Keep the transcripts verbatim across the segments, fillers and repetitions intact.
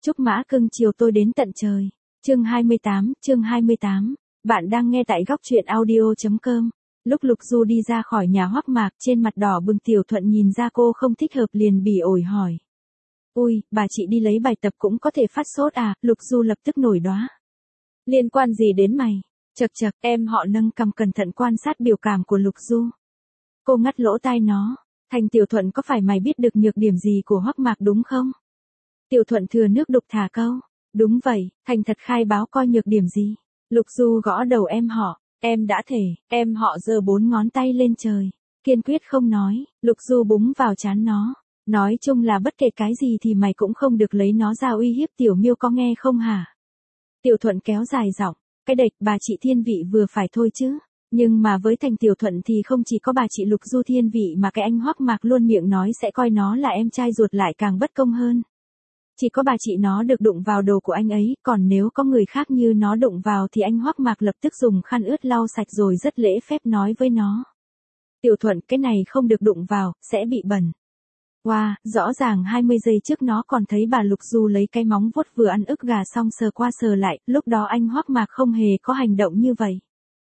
Chúc mã cưng chiều tôi đến tận trời. Chương hai mươi tám, chương hai mươi tám. Bạn đang nghe tại góc truyện audio.com. Lúc Lục Du đi ra khỏi nhà Hoắc Mạc, trên mặt đỏ bừng Tiểu Thuận nhìn ra cô không thích hợp liền bỉ ổi hỏi. Ui, bà chị đi lấy bài tập cũng có thể phát sốt à? Lục Du lập tức nổi đoá. Liên quan gì đến mày? Chật chật, em họ nâng cằm cẩn thận quan sát biểu cảm của Lục Du. Cô ngắt lỗ tai nó. Thành Tiểu Thuận, có phải mày biết được nhược điểm gì của Hoắc Mạc đúng không? Tiểu Thuận thừa nước đục thả câu. Đúng vậy, thành thật khai báo coi nhược điểm gì. Lục Du gõ đầu em họ. Em đã thể, em họ giơ bốn ngón tay lên trời. Kiên quyết không nói. Lục Du búng vào trán nó. Nói chung là bất kể cái gì thì mày cũng không được lấy nó ra uy hiếp Tiểu Miêu, có nghe không hả? Tiểu Thuận kéo dài giọng. Cái đệch bà chị thiên vị vừa phải thôi chứ. Nhưng mà với Thành Tiểu Thuận thì không chỉ có bà chị Lục Du thiên vị mà cái anh Hoắc Mạc luôn miệng nói sẽ coi nó là em trai ruột lại càng bất công hơn. Chỉ có bà chị nó được đụng vào đồ của anh ấy, còn nếu có người khác như nó đụng vào thì anh Hoắc Mạc lập tức dùng khăn ướt lau sạch rồi rất lễ phép nói với nó. Tiểu Thuận, cái này không được đụng vào, sẽ bị bẩn. Wow, rõ ràng hai mươi giây trước nó còn thấy bà Lục Du lấy cái móng vuốt vừa ăn ức gà xong sờ qua sờ lại, lúc đó anh Hoắc Mạc không hề có hành động như vậy.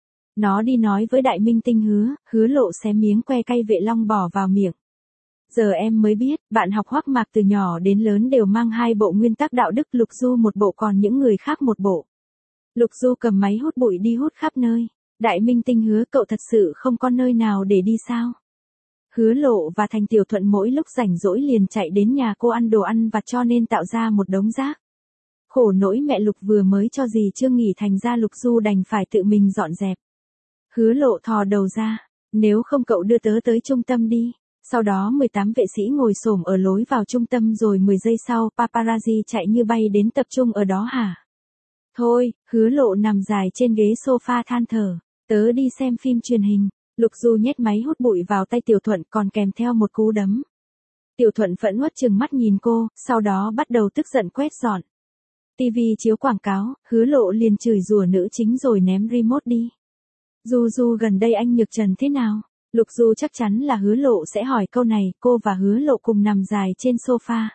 Nó đi nói với đại minh tinh Hứa, Hứa Lộ xé miếng que cay vệ long bỏ vào miệng. Giờ em mới biết, bạn học Hoắc Mạc từ nhỏ đến lớn đều mang hai bộ nguyên tắc đạo đức, Lục Du một bộ còn những người khác một bộ. Lục Du cầm máy hút bụi đi hút khắp nơi. Đại minh tinh Hứa, cậu thật sự không có nơi nào để đi sao? Hứa Lộ và Thành Tiểu Thuận mỗi lúc rảnh rỗi liền chạy đến nhà cô ăn đồ ăn vặt cho nên tạo ra một đống rác. Khổ nỗi mẹ Lục vừa mới cho dì chưa nghỉ, thành ra Lục Du đành phải tự mình dọn dẹp. Hứa Lộ thò đầu ra. Nếu không cậu đưa tớ tới trung tâm đi. Sau đó mười tám vệ sĩ ngồi xổm ở lối vào trung tâm rồi mười giây sau paparazzi chạy như bay đến tập trung ở đó hả? Thôi, Hứa Lộ nằm dài trên ghế sofa than thở. Tớ đi xem phim truyền hình. Lục Du nhét máy hút bụi vào tay Tiểu Thuận còn kèm theo một cú đấm. Tiểu Thuận phẫn uất trừng mắt nhìn cô, sau đó bắt đầu tức giận quét dọn. ti vi chiếu quảng cáo, Hứa Lộ liền chửi rủa nữ chính rồi ném remote đi. Du Du, gần đây anh Nhược Trần thế nào? Lục Du chắc chắn là Hứa Lộ sẽ hỏi câu này, cô và Hứa Lộ cùng nằm dài trên sofa.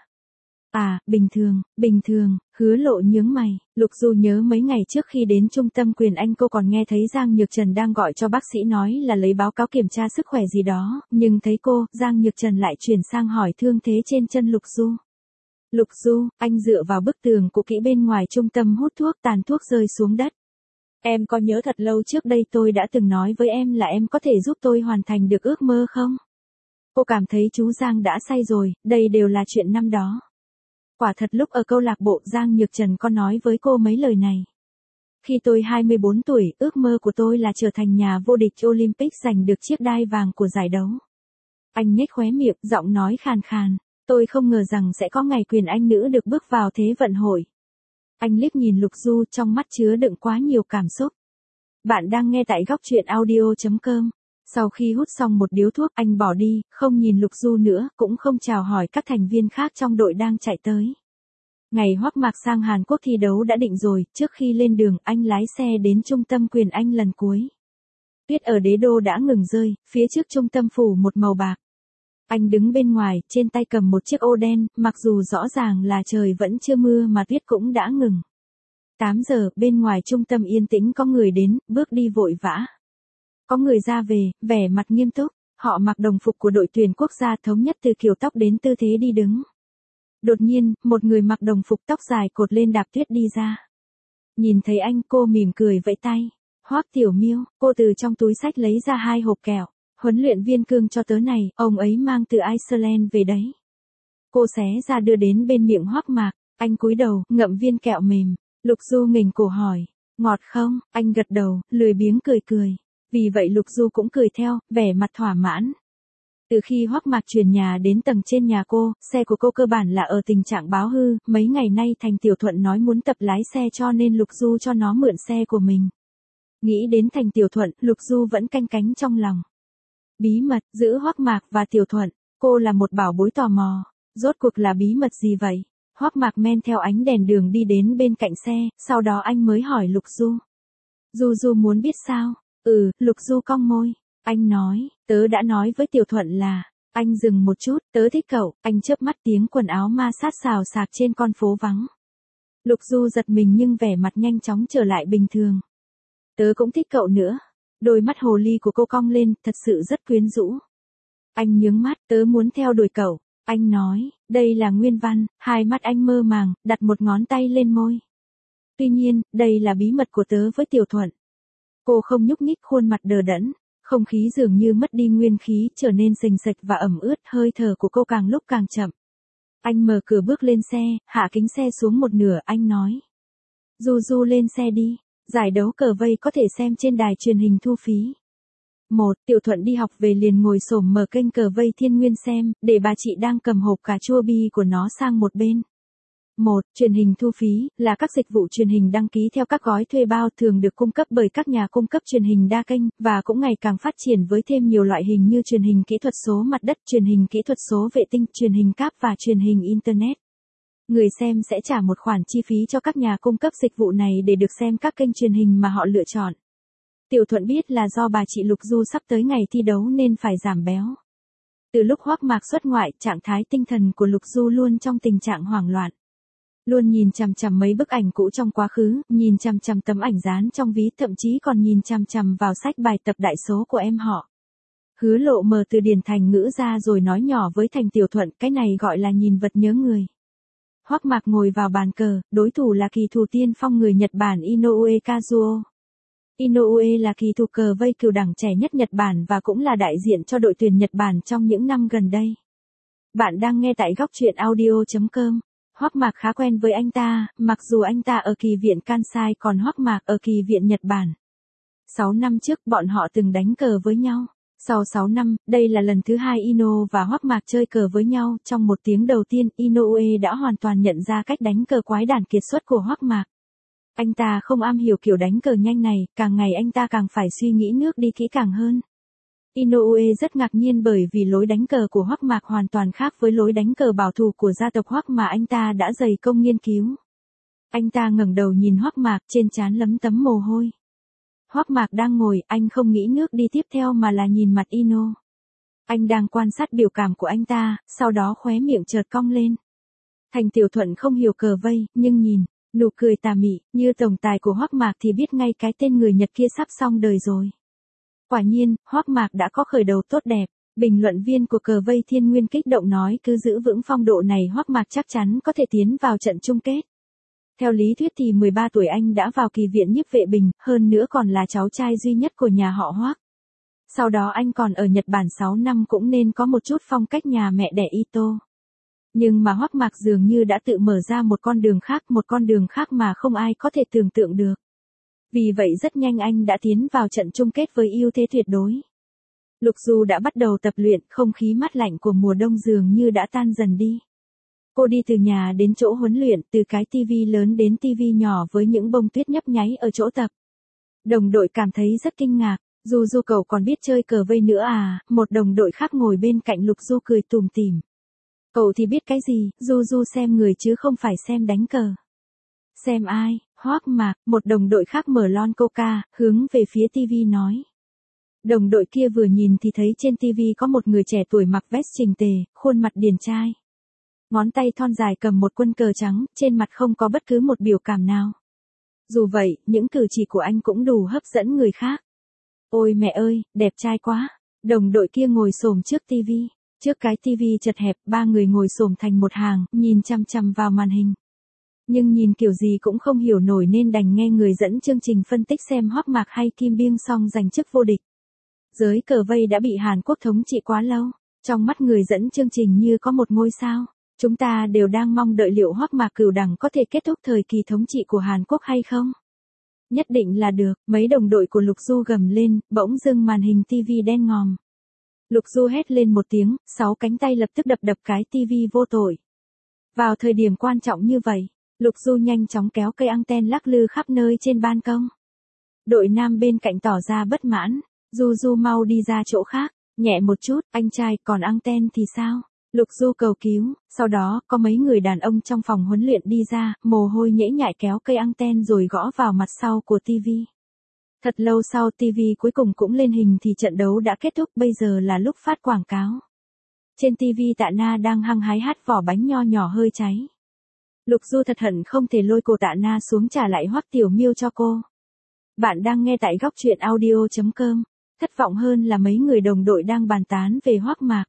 À, bình thường, bình thường, Hứa Lộ nhướng mày. Lục Du nhớ mấy ngày trước khi đến trung tâm quyền Anh cô còn nghe thấy Giang Nhược Trần đang gọi cho bác sĩ nói là lấy báo cáo kiểm tra sức khỏe gì đó, nhưng thấy cô, Giang Nhược Trần lại chuyển sang hỏi thương thế trên chân Lục Du. Lục Du, anh dựa vào bức tường cũ kỹ bên ngoài trung tâm hút thuốc, tàn thuốc rơi xuống đất. Em có nhớ thật lâu trước đây tôi đã từng nói với em là em có thể giúp tôi hoàn thành được ước mơ không? Cô cảm thấy chú Giang đã say rồi, đây đều là chuyện năm đó. Quả thật lúc ở câu lạc bộ Giang Nhược Trần có nói với cô mấy lời này. Khi tôi hai mươi bốn tuổi, ước mơ của tôi là trở thành nhà vô địch Olympic, giành được chiếc đai vàng của giải đấu. Anh nhếch khóe miệng, giọng nói khàn khàn. Tôi không ngờ rằng sẽ có ngày quyền Anh nữ được bước vào Thế vận hội. Anh liếc nhìn Lục Du, trong mắt chứa đựng quá nhiều cảm xúc. Bạn đang nghe tại góc truyện audio.com. Sau khi hút xong một điếu thuốc, anh bỏ đi, không nhìn Lục Du nữa, cũng không chào hỏi các thành viên khác trong đội đang chạy tới. Ngày Hoắc Mạc sang Hàn Quốc thi đấu đã định rồi, trước khi lên đường, anh lái xe đến trung tâm quyền Anh lần cuối. Tuyết ở đế đô đã ngừng rơi, phía trước trung tâm phủ một màu bạc. Anh đứng bên ngoài, trên tay cầm một chiếc ô đen, mặc dù rõ ràng là trời vẫn chưa mưa mà tuyết cũng đã ngừng. tám giờ, bên ngoài trung tâm yên tĩnh, có người đến, bước đi vội vã. Có người ra về, vẻ mặt nghiêm túc, họ mặc đồng phục của đội tuyển quốc gia, thống nhất từ kiểu tóc đến tư thế đi đứng. Đột nhiên, một người mặc đồng phục tóc dài cột lên đạp tuyết đi ra. Nhìn thấy anh, cô mỉm cười vẫy tay. Hoắc Tiểu Miêu, cô từ trong túi xách lấy ra hai hộp kẹo. Huấn luyện viên Cương cho tớ này, ông ấy mang từ Iceland về đấy. Cô xé ra đưa đến bên miệng Hoắc Mạc, anh cúi đầu, ngậm viên kẹo mềm. Lục Du nghềnh cổ hỏi, ngọt không? Anh gật đầu, lười biếng cười cười. Vì vậy Lục Du cũng cười theo, vẻ mặt thỏa mãn. Từ khi Hoắc Mạc chuyển nhà đến tầng trên nhà cô, xe của cô cơ bản là ở tình trạng báo hư, mấy ngày nay Thành Tiểu Thuận nói muốn tập lái xe cho nên Lục Du cho nó mượn xe của mình. Nghĩ đến Thành Tiểu Thuận, Lục Du vẫn canh cánh trong lòng. Bí mật, giữa Hoắc Mạc và Tiểu Thuận, cô là một bảo bối tò mò, rốt cuộc là bí mật gì vậy? Hoắc Mạc men theo ánh đèn đường đi đến bên cạnh xe, sau đó anh mới hỏi Lục Du. Du Du muốn biết sao? Ừ, Lục Du cong môi. Anh nói, tớ đã nói với Tiểu Thuận là, anh dừng một chút, tớ thích cậu, anh chớp mắt, tiếng quần áo ma sát xào xạc trên con phố vắng. Lục Du giật mình nhưng vẻ mặt nhanh chóng trở lại bình thường. Tớ cũng thích cậu nữa. Đôi mắt hồ ly của cô cong lên, thật sự rất quyến rũ. Anh nhướng mắt, tớ muốn theo đuổi cậu. Anh nói, đây là nguyên văn, hai mắt anh mơ màng, đặt một ngón tay lên môi. Tuy nhiên, đây là bí mật của tớ với Tiểu Thuận. Cô không nhúc nhích, khuôn mặt đờ đẫn, không khí dường như mất đi nguyên khí, trở nên sình sạch và ẩm ướt, hơi thở của cô càng lúc càng chậm. Anh mở cửa bước lên xe, hạ kính xe xuống một nửa, anh nói. Du Du lên xe đi, giải đấu cờ vây có thể xem trên đài truyền hình thu phí. Một, Tiểu Thuận đi học về liền ngồi xổm mở kênh cờ vây Thiên Nguyên xem, để bà chị đang cầm hộp cà chua bi của nó sang một bên. Một, truyền hình thu phí, là các dịch vụ truyền hình đăng ký theo các gói thuê bao thường được cung cấp bởi các nhà cung cấp truyền hình đa kênh, và cũng ngày càng phát triển với thêm nhiều loại hình như truyền hình kỹ thuật số mặt đất, truyền hình kỹ thuật số vệ tinh, truyền hình cáp và truyền hình Internet. Người xem sẽ trả một khoản chi phí cho các nhà cung cấp dịch vụ này để được xem các kênh truyền hình mà họ lựa chọn. Tiểu Thuận biết là do bà chị Lục Du sắp tới ngày thi đấu nên phải giảm béo. Từ lúc Hoắc Mạc xuất ngoại, trạng thái tinh thần của Lục Du luôn trong tình trạng hoảng loạn. Luôn nhìn chằm chằm mấy bức ảnh cũ trong quá khứ, nhìn chằm chằm tấm ảnh dán trong ví, thậm chí còn nhìn chằm chằm vào sách bài tập đại số của em họ. Hứa Lộ mở từ điển thành ngữ ra rồi nói nhỏ với Thành Tiểu Thuận, cái này gọi là nhìn vật nhớ người. Hoắc Mạc ngồi vào bàn cờ, đối thủ là kỳ thủ tiên phong người Nhật Bản Inoue Kazuo. Inoue là kỳ thủ cờ vây cửu đẳng trẻ nhất Nhật Bản và cũng là đại diện cho đội tuyển Nhật Bản trong những năm gần đây. Bạn đang nghe tại góc truyện audio chấm com. Hoắc Mạc khá quen với anh ta, mặc dù anh ta ở kỳ viện Kansai còn Hoắc Mạc ở kỳ viện Nhật Bản. sáu năm trước bọn họ từng đánh cờ với nhau. Sau sáu năm, đây là lần thứ hai Ino và Hoắc Mạc chơi cờ với nhau. Trong một tiếng đầu tiên, Inoue đã hoàn toàn nhận ra cách đánh cờ quái đản kiệt xuất của Hoắc Mạc. Anh ta không am hiểu kiểu đánh cờ nhanh này, càng ngày anh ta càng phải suy nghĩ nước đi kỹ càng hơn. Inoue rất ngạc nhiên bởi vì lối đánh cờ của Hoắc Mạc hoàn toàn khác với lối đánh cờ bảo thủ của gia tộc Hoắc mà anh ta đã dày công nghiên cứu. Anh ta ngẩng đầu nhìn Hoắc Mạc, trên trán lấm tấm mồ hôi. Hoắc Mạc đang ngồi, anh không nghĩ nước đi tiếp theo mà là nhìn mặt Ino. Anh đang quan sát biểu cảm của anh ta, sau đó khóe miệng chợt cong lên. Thành Tiểu Thuận không hiểu cờ vây, nhưng nhìn nụ cười tà mị như tổng tài của Hoắc Mạc thì biết ngay cái tên người Nhật kia sắp xong đời rồi. Quả nhiên, Hoắc Mạc đã có khởi đầu tốt đẹp. Bình luận viên của cờ vây Thiên Nguyên kích động nói cứ giữ vững phong độ này Hoắc Mạc chắc chắn có thể tiến vào trận chung kết. Theo lý thuyết thì mười ba tuổi anh đã vào kỳ viện nhiếp vệ bình, hơn nữa còn là cháu trai duy nhất của nhà họ Hoắc. Sau đó anh còn ở Nhật Bản sáu năm cũng nên có một chút phong cách nhà mẹ đẻ Ito. Nhưng mà Hoắc Mạc dường như đã tự mở ra một con đường khác, một con đường khác mà không ai có thể tưởng tượng được. Vì vậy rất nhanh anh đã tiến vào trận chung kết với ưu thế tuyệt đối. Lục Du đã bắt đầu tập luyện, không khí mát lạnh của mùa đông dường như đã tan dần đi. Cô đi từ nhà đến chỗ huấn luyện, từ cái tivi lớn đến tivi nhỏ với những bông tuyết nhấp nháy ở chỗ tập. Đồng đội cảm thấy rất kinh ngạc, Du Du cậu còn biết chơi cờ vây nữa à, một đồng đội khác ngồi bên cạnh Lục Du cười tủm tỉm. Cậu thì biết cái gì, Du Du xem người chứ không phải xem đánh cờ. Xem ai? Hoắc Mạc, một đồng đội khác mở lon coca, hướng về phía tivi nói. Đồng đội kia vừa nhìn thì thấy trên tivi có một người trẻ tuổi mặc vest chỉnh tề, khuôn mặt điển trai. Ngón tay thon dài cầm một quân cờ trắng, trên mặt không có bất cứ một biểu cảm nào. Dù vậy, những cử chỉ của anh cũng đủ hấp dẫn người khác. Ôi mẹ ơi, đẹp trai quá. Đồng đội kia ngồi xổm trước tivi. Trước cái tivi chật hẹp, ba người ngồi xổm thành một hàng, nhìn chăm chăm vào màn hình. Nhưng nhìn kiểu gì cũng không hiểu nổi nên đành nghe người dẫn chương trình phân tích xem Hoắc Mạc hay Kim Biêng Song giành chức vô địch. Giới cờ vây đã bị Hàn Quốc thống trị quá lâu, trong mắt người dẫn chương trình như có một ngôi sao. Chúng ta đều đang mong đợi liệu Hoắc Mạc cửu đẳng có thể kết thúc thời kỳ thống trị của Hàn Quốc hay không. Nhất định là được, mấy đồng đội của Lục Du gầm lên, bỗng dưng màn hình tivi đen ngòm. Lục Du hét lên một tiếng, sáu cánh tay lập tức đập đập cái tivi vô tội. Vào thời điểm quan trọng như vậy, Lục Du nhanh chóng kéo cây anten lắc lư khắp nơi trên ban công. Đội nam bên cạnh tỏ ra bất mãn, Du Du mau đi ra chỗ khác, nhẹ một chút, anh trai, còn anten thì sao? Lục Du cầu cứu, sau đó có mấy người đàn ông trong phòng huấn luyện đi ra, mồ hôi nhễ nhại kéo cây anten rồi gõ vào mặt sau của tivi. Thật lâu sau tivi cuối cùng cũng lên hình thì trận đấu đã kết thúc, bây giờ là lúc phát quảng cáo. Trên tivi Tạ Na đang hăng hái hát vỏ bánh nho nhỏ hơi cháy. Lục Du thật hận không thể lôi cô Tạ Na xuống trả lại Hoắc Tiểu Miêu cho cô. Bạn đang nghe tại góc truyện audio.com. Thất vọng hơn là mấy người đồng đội đang bàn tán về Hoắc Mạc.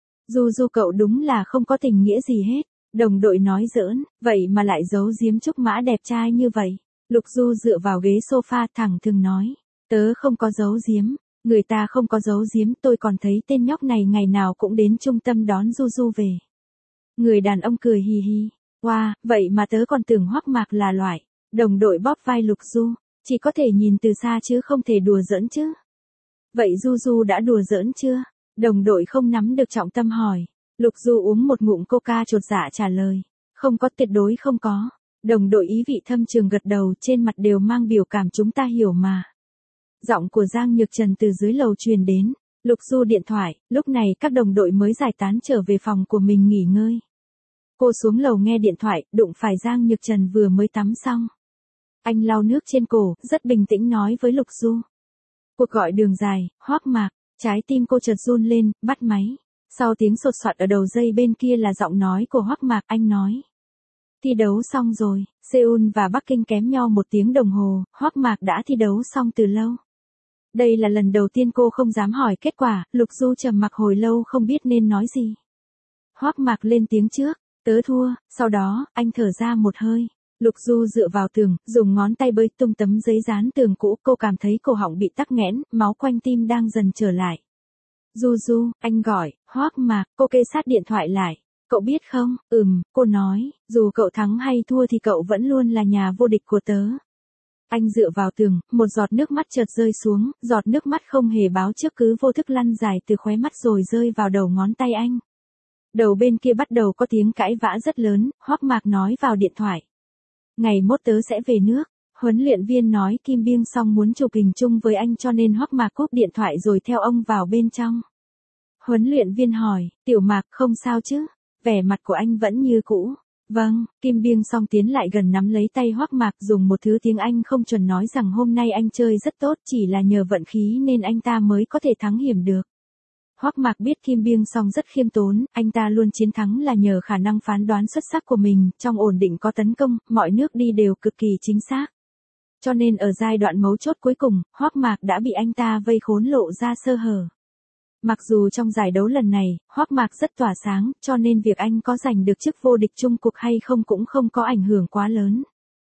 Du Du cậu đúng là không có tình nghĩa gì hết. Đồng đội nói giỡn, vậy mà lại giấu giếm Trúc Mã đẹp trai như vậy. Lục Du dựa vào ghế sofa thẳng thừng nói. Tớ không có giấu giếm, người ta không có giấu giếm, tôi còn thấy tên nhóc này ngày nào cũng đến trung tâm đón Du Du về. Người đàn ông cười hì hì. Wow, vậy mà tớ còn tưởng Hoắc Mạc là loại. Đồng đội bóp vai Lục Du, chỉ có thể nhìn từ xa chứ không thể đùa giỡn chứ. Vậy Du Du đã đùa giỡn chưa? Đồng đội không nắm được trọng tâm hỏi. Lục Du uống một ngụm coca chột dạ trả lời. Không có, tuyệt đối không có. Đồng đội ý vị thâm trường gật đầu, trên mặt đều mang biểu cảm chúng ta hiểu mà. Giọng của Giang Nhược Trần từ dưới lầu truyền đến. Lục Du điện thoại, lúc này các đồng đội mới giải tán trở về phòng của mình nghỉ ngơi. Cô xuống lầu nghe điện thoại, đụng phải Giang Nhược Trần vừa mới tắm xong. Anh lau nước trên cổ, rất bình tĩnh nói với Lục Du. Cuộc gọi đường dài, Hoắc Mạc, trái tim cô chợt run lên, bắt máy. Sau tiếng sột soạt ở đầu dây bên kia là giọng nói của Hoắc Mạc, anh nói. Thi đấu xong rồi, Seoul và Bắc Kinh kém nhau một tiếng đồng hồ, Hoắc Mạc đã thi đấu xong từ lâu. Đây là lần đầu tiên cô không dám hỏi kết quả, Lục Du trầm mặc hồi lâu không biết nên nói gì. Hoắc Mạc lên tiếng trước, tớ thua, sau đó, anh thở ra một hơi. Lục Du dựa vào tường, dùng ngón tay bới tung tấm giấy dán tường cũ, cô cảm thấy cổ họng bị tắc nghẽn, máu quanh tim đang dần trở lại. Du Du, anh gọi, Hoắc Mạc, cô kê sát điện thoại lại. Cậu biết không, ừm, cô nói, dù cậu thắng hay thua thì cậu vẫn luôn là nhà vô địch của tớ. Anh dựa vào tường, một giọt nước mắt chợt rơi xuống, giọt nước mắt không hề báo trước cứ vô thức lăn dài từ khóe mắt rồi rơi vào đầu ngón tay anh. Đầu bên kia bắt đầu có tiếng cãi vã rất lớn, Hoắc Mạc nói vào điện thoại. Ngày mốt tớ sẽ về nước, huấn luyện viên nói Kim Biêng Song muốn chụp hình chung với anh cho nên Hoắc Mạc cúp điện thoại rồi theo ông vào bên trong. Huấn luyện viên hỏi, Tiểu Mạc không sao chứ? Vẻ mặt của anh vẫn như cũ. Vâng, Kim Biêng Song tiến lại gần nắm lấy tay Hoắc Mạc dùng một thứ tiếng Anh không chuẩn nói rằng hôm nay anh chơi rất tốt, chỉ là nhờ vận khí nên anh ta mới có thể thắng hiểm được. Hoắc Mạc biết Kim Biêng Song rất khiêm tốn, anh ta luôn chiến thắng là nhờ khả năng phán đoán xuất sắc của mình, trong ổn định có tấn công, mọi nước đi đều cực kỳ chính xác. Cho nên ở giai đoạn mấu chốt cuối cùng, Hoắc Mạc đã bị anh ta vây khốn lộ ra sơ hở. Mặc dù trong giải đấu lần này, Hoắc Mạc rất tỏa sáng, cho nên việc anh có giành được chức vô địch chung cuộc hay không cũng không có ảnh hưởng quá lớn.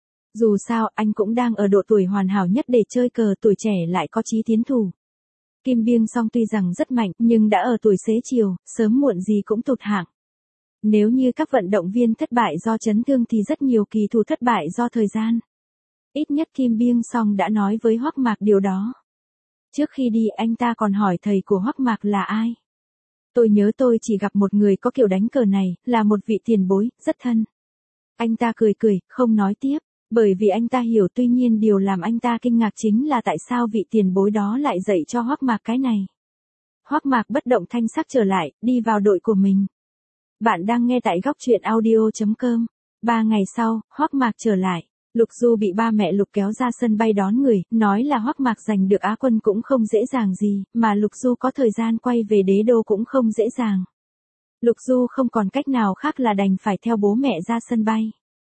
Dù sao, anh cũng đang ở độ tuổi hoàn hảo nhất để chơi cờ, tuổi trẻ lại có chí tiến thủ. Kim Biêng Song tuy rằng rất mạnh, nhưng đã ở tuổi xế chiều, sớm muộn gì cũng tụt hạng. Nếu như các vận động viên thất bại do chấn thương thì rất nhiều kỳ thủ thất bại do thời gian. Ít nhất Kim Biêng Song đã nói với Hoắc Mạc điều đó. Trước khi đi anh ta còn hỏi thầy của Hoắc Mạc là ai. Tôi nhớ tôi chỉ gặp một người có kiểu đánh cờ này, là một vị tiền bối, rất thân. Anh ta cười cười, không nói tiếp, bởi vì anh ta hiểu, tuy nhiên điều làm anh ta kinh ngạc chính là tại sao vị tiền bối đó lại dạy cho Hoắc Mạc cái này. Hoắc Mạc bất động thanh sắc trở lại, đi vào đội của mình. Bạn đang nghe tại góc truyện audio.com. Ba ngày sau, Hoắc Mạc trở lại. Lục Du bị ba mẹ Lục kéo ra sân bay đón người, nói là Hoắc Mạc giành được Á quân cũng không dễ dàng gì, mà Lục Du có thời gian quay về đế đô cũng không dễ dàng. Lục Du không còn cách nào khác là đành phải theo bố mẹ ra sân bay.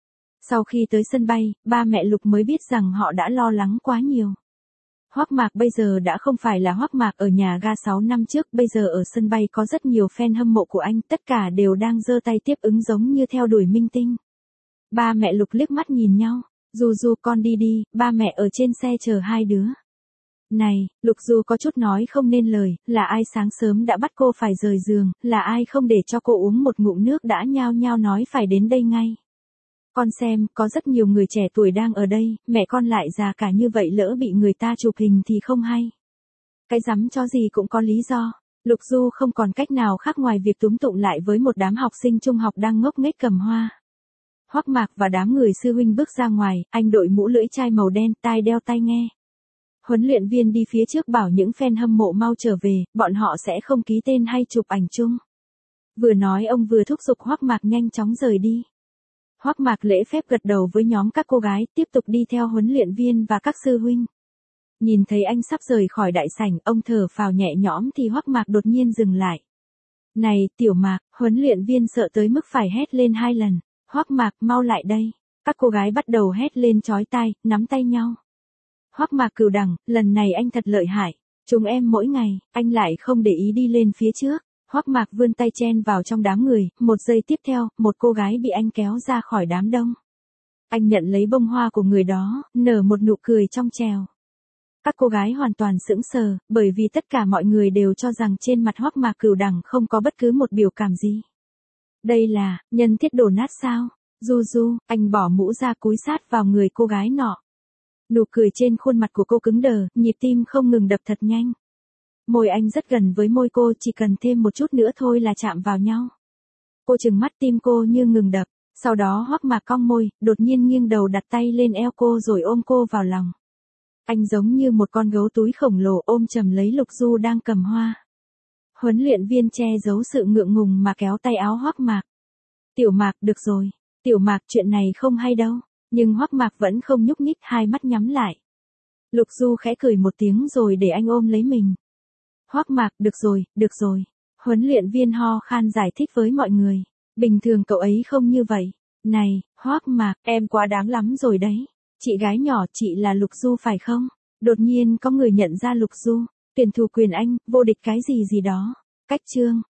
Sau khi tới sân bay, ba mẹ Lục mới biết rằng họ đã lo lắng quá nhiều. Hoắc Mạc bây giờ đã không phải là Hoắc Mạc ở nhà ga sáu năm trước, bây giờ ở sân bay có rất nhiều fan hâm mộ của anh, tất cả đều đang giơ tay tiếp ứng giống như theo đuổi minh tinh. Ba mẹ Lục liếc mắt nhìn nhau. Du Du con đi đi, ba mẹ ở trên xe chờ hai đứa. Này, Lục Du có chút nói không nên lời, là ai sáng sớm đã bắt cô phải rời giường, là ai không để cho cô uống một ngụm nước đã nhao nhao nói phải đến đây ngay. Con xem, có rất nhiều người trẻ tuổi đang ở đây, mẹ con lại già cả như vậy lỡ bị người ta chụp hình thì không hay. Cái rắm cho gì cũng có lý do. Lục Du không còn cách nào khác ngoài việc túm tụm lại với một đám học sinh trung học đang ngốc nghếch cầm hoa. Hoắc Mạc và đám người sư huynh bước ra ngoài, anh đội mũ lưỡi chai màu đen, tai đeo tai nghe. Huấn luyện viên đi phía trước bảo những fan hâm mộ mau trở về, bọn họ sẽ không ký tên hay chụp ảnh chung. Vừa nói ông vừa thúc giục Hoắc Mạc nhanh chóng rời đi. Hoắc Mạc lễ phép gật đầu với nhóm các cô gái, tiếp tục đi theo huấn luyện viên và các sư huynh. Nhìn thấy anh sắp rời khỏi đại sảnh, ông thở phào nhẹ nhõm thì Hoắc Mạc đột nhiên dừng lại. Này, Tiểu Mạc, huấn luyện viên sợ tới mức phải hét lên hai lần. Hoắc Mạc, mau lại đây. Các cô gái bắt đầu hét lên chói tai, nắm tay nhau. Hoắc Mạc Cửu Đằng, lần này anh thật lợi hại. Chúng em mỗi ngày, anh lại không để ý đi lên phía trước. Hoắc Mạc vươn tay chen vào trong đám người, một giây tiếp theo, một cô gái bị anh kéo ra khỏi đám đông. Anh nhận lấy bông hoa của người đó, nở một nụ cười trong trèo. Các cô gái hoàn toàn sững sờ, bởi vì tất cả mọi người đều cho rằng trên mặt Hoắc Mạc Cửu Đằng không có bất cứ một biểu cảm gì. Đây là, nhân thiết đổ nát sao? Du Du, anh bỏ mũ ra cúi sát vào người cô gái nọ. Nụ cười trên khuôn mặt của cô cứng đờ, nhịp tim không ngừng đập thật nhanh. Môi anh rất gần với môi cô, chỉ cần thêm một chút nữa thôi là chạm vào nhau. Cô trừng mắt, tim cô như ngừng đập, sau đó Hoắc Mạc cong môi, đột nhiên nghiêng đầu đặt tay lên eo cô rồi ôm cô vào lòng. Anh giống như một con gấu túi khổng lồ ôm chầm lấy Lục Du đang cầm hoa. Huấn luyện viên che giấu sự ngượng ngùng mà kéo tay áo Hoắc Mạc. Tiểu Mạc, được rồi. Tiểu Mạc, chuyện này không hay đâu. Nhưng Hoắc Mạc vẫn không nhúc nhích, hai mắt nhắm lại. Lục Du khẽ cười một tiếng rồi để anh ôm lấy mình. Hoắc Mạc, được rồi, được rồi. Huấn luyện viên ho khan giải thích với mọi người. Bình thường cậu ấy không như vậy. Này, Hoắc Mạc, em quá đáng lắm rồi đấy. Chị gái nhỏ, chị là Lục Du phải không? Đột nhiên có người nhận ra Lục Du. Tuyển thủ quyền Anh, vô địch cái gì gì đó. Cách chương.